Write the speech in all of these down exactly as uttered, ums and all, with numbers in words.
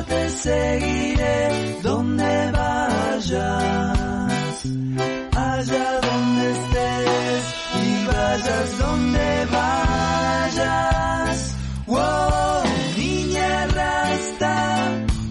te seguiré donde vayas, allá donde estés y vayas donde vayas. Wow, niña rasta.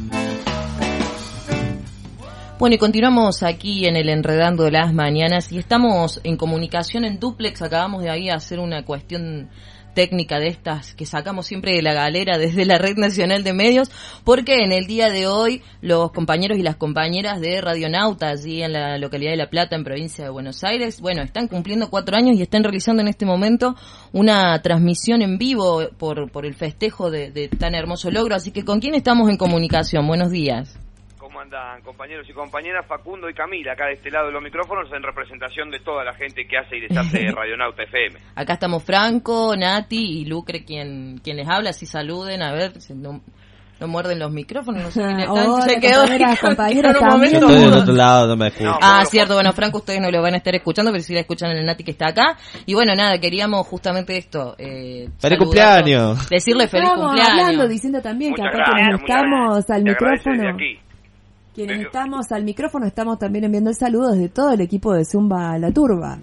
Bueno, y continuamos aquí en el Enredando las Mañanas y estamos en comunicación en dúplex. Acabamos de ahí hacer una cuestión técnica de estas que sacamos siempre de la galera desde la Red Nacional de Medios, porque en el día de hoy los compañeros y las compañeras de Radionauta allí en la localidad de La Plata, en provincia de Buenos Aires, bueno, están cumpliendo cuatro años y están realizando en este momento una transmisión en vivo por, por el festejo de, de tan hermoso logro. Así que, ¿con quién estamos en comunicación? Buenos días. ¿Cómo andan, compañeros y compañeras? Facundo y Camila, acá de este lado de los micrófonos, en representación de toda la gente que hace y deshace Radionauta F M. Acá estamos Franco, Nati y Lucre, quien, quien les habla. Si saluden, a ver, si no, no muerden los micrófonos. No sé quién están. Hola, se quedó compañeras, compañeros también. Yo estoy del otro lado, no me escucho. No, Ah, no, cierto, no. bueno, Franco, ustedes no lo van a estar escuchando, pero sí la escuchan en el Nati que está acá. Y bueno, nada, queríamos justamente esto. Eh, ¡Feliz saludarlos, cumpleaños! Decirle feliz Estábamos cumpleaños. hablando, diciendo también que Muchas acá gracias, quienes muchas estamos gracias. al Te agradece micrófono, desde aquí. quienes Pero- estamos al micrófono, estamos también enviando el saludo desde todo el equipo de Zumba La Turba.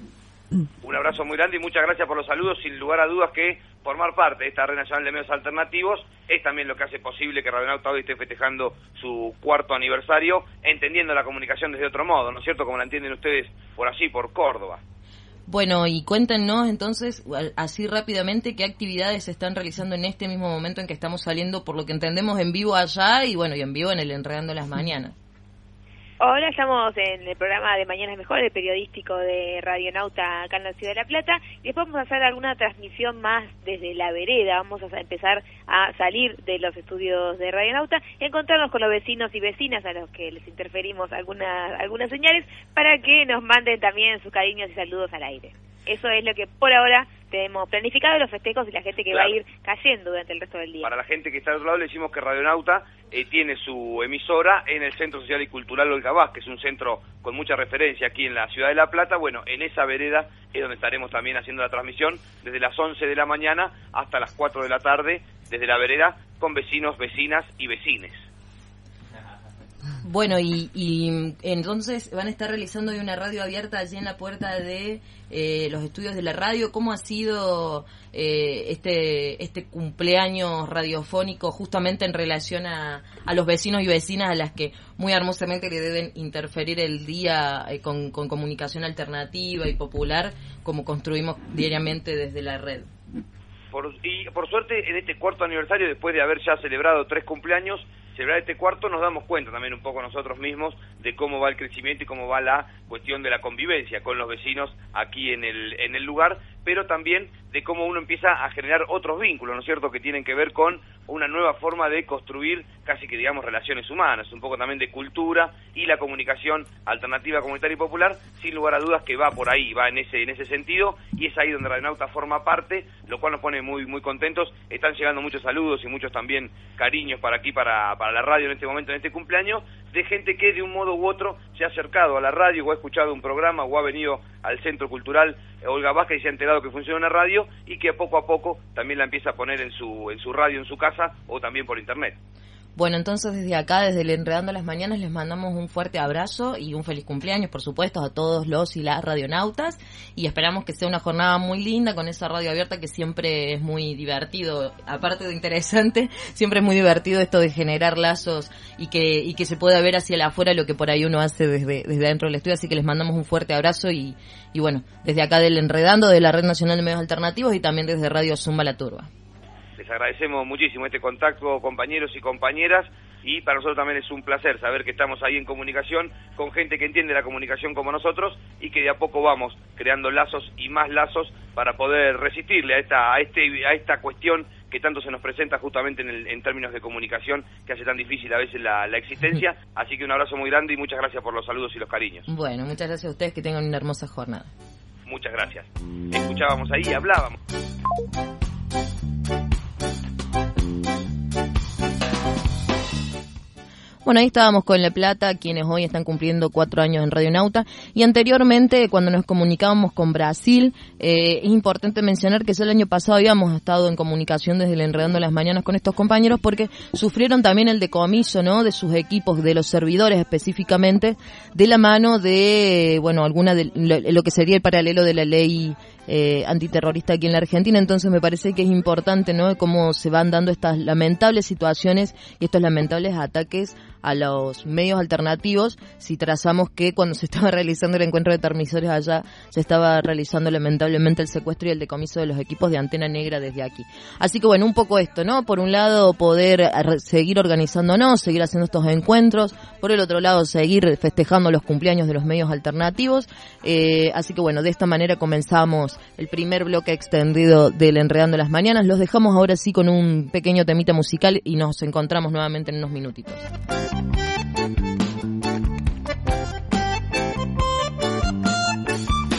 Un abrazo muy grande y muchas gracias por los saludos. Sin lugar a dudas que formar parte de esta Red Nacional de Medios Alternativos es también lo que hace posible que Radionauta hoy esté festejando su cuarto aniversario, entendiendo la comunicación desde otro modo, ¿no es cierto? Como la entienden ustedes por allí, por Córdoba. Bueno, y cuéntenos entonces, así rápidamente, qué actividades se están realizando en este mismo momento en que estamos saliendo, por lo que entendemos, en vivo allá y bueno, y en vivo en el Enredando las Mañanas. Ahora estamos en el programa de Mañanas Mejor, el periodístico de Radionauta acá en la Ciudad de La Plata, y después vamos a hacer alguna transmisión más desde la vereda. Vamos a empezar a salir de los estudios de Radionauta, encontrarnos con los vecinos y vecinas a los que les interferimos algunas algunas señales para que nos manden también sus cariños y saludos al aire. Eso es lo que por ahora tenemos planificado, los festejos y la gente que Claro. va a ir cayendo durante el resto del día. Para la gente que está al otro lado le decimos que Radionauta eh, tiene su emisora en el Centro Social y Cultural Olga Vaz, que es un centro con mucha referencia aquí en la Ciudad de La Plata. Bueno, en esa vereda es donde estaremos también haciendo la transmisión desde las once de la mañana hasta las cuatro de la tarde, desde la vereda, con vecinos, vecinas y vecines. Bueno, y, y entonces van a estar realizando hoy una radio abierta allí en la puerta de eh, los estudios de la radio. ¿Cómo ha sido eh, este este cumpleaños radiofónico justamente en relación a, a los vecinos y vecinas a las que muy hermosamente le deben interferir el día eh, con, con comunicación alternativa y popular, como construimos diariamente desde la red? Por, y por suerte, en este cuarto aniversario, después de haber ya celebrado tres cumpleaños, celebrar este cuarto nos damos cuenta también un poco nosotros mismos de cómo va el crecimiento y cómo va la cuestión de la convivencia con los vecinos aquí en el en el lugar, pero también de cómo uno empieza a generar otros vínculos, ¿no es cierto?, que tienen que ver con una nueva forma de construir casi que, digamos, relaciones humanas, un poco también de cultura y la comunicación alternativa, comunitaria y popular, sin lugar a dudas que va por ahí, va en ese en ese sentido, y es ahí donde Radionauta forma parte, lo cual nos pone muy muy contentos. Están llegando muchos saludos y muchos también cariños para aquí, para, para la radio en este momento, en este cumpleaños, de gente que de un modo u otro se ha acercado a la radio o ha escuchado un programa o ha venido al Centro Cultural Olga Vázquez y se ha enterado que funciona una radio y que poco a poco también la empieza a poner en su en su radio, en su casa o también por internet. Bueno, entonces desde acá, desde el Enredando las Mañanas, les mandamos un fuerte abrazo y un feliz cumpleaños, por supuesto, a todos los y las radionautas, y esperamos que sea una jornada muy linda con esa radio abierta que siempre es muy divertido, aparte de interesante, siempre es muy divertido esto de generar lazos y que y que se pueda ver hacia el afuera lo que por ahí uno hace desde desde dentro del estudio, así que les mandamos un fuerte abrazo y, y bueno, desde acá del Enredando, de la Red Nacional de Medios Alternativos y también desde Radio Zumba La Turba. Les agradecemos muchísimo este contacto, compañeros y compañeras, y para nosotros también es un placer saber que estamos ahí en comunicación con gente que entiende la comunicación como nosotros y que de a poco vamos creando lazos y más lazos para poder resistirle a esta a este a esta cuestión que tanto se nos presenta justamente en, el, en términos de comunicación, que hace tan difícil a veces la, la existencia. Así que un abrazo muy grande y muchas gracias por los saludos y los cariños. Bueno, muchas gracias a ustedes, que tengan una hermosa jornada. Muchas gracias. Escuchábamos ahí, hablábamos. Bueno, Bueno, ahí estábamos con La Plata, quienes hoy están cumpliendo cuatro años en Radionauta, y anteriormente, cuando nos comunicábamos con Brasil, eh, es importante mencionar que ya el año pasado habíamos estado en comunicación desde el Enredando las Mañanas con estos compañeros, porque sufrieron también el decomiso, ¿no?, de sus equipos, de los servidores específicamente, de la mano de, bueno, alguna de lo, lo que sería el paralelo de la ley Eh, antiterrorista aquí en la Argentina. Entonces me parece que es importante, ¿no?, cómo se van dando estas lamentables situaciones y estos lamentables ataques a los medios alternativos, si trazamos que cuando se estaba realizando el encuentro de transmisores allá, se estaba realizando lamentablemente el secuestro y el decomiso de los equipos de Antena Negra desde aquí. Así que bueno, un poco esto, ¿no? Por un lado, poder seguir organizándonos, seguir haciendo estos encuentros, por el otro lado, seguir festejando los cumpleaños de los medios alternativos, eh, así que bueno, de esta manera comenzamos el primer bloque extendido del Enredando las Mañanas. Los dejamos ahora sí con un pequeño temita musical y nos encontramos nuevamente en unos minutitos.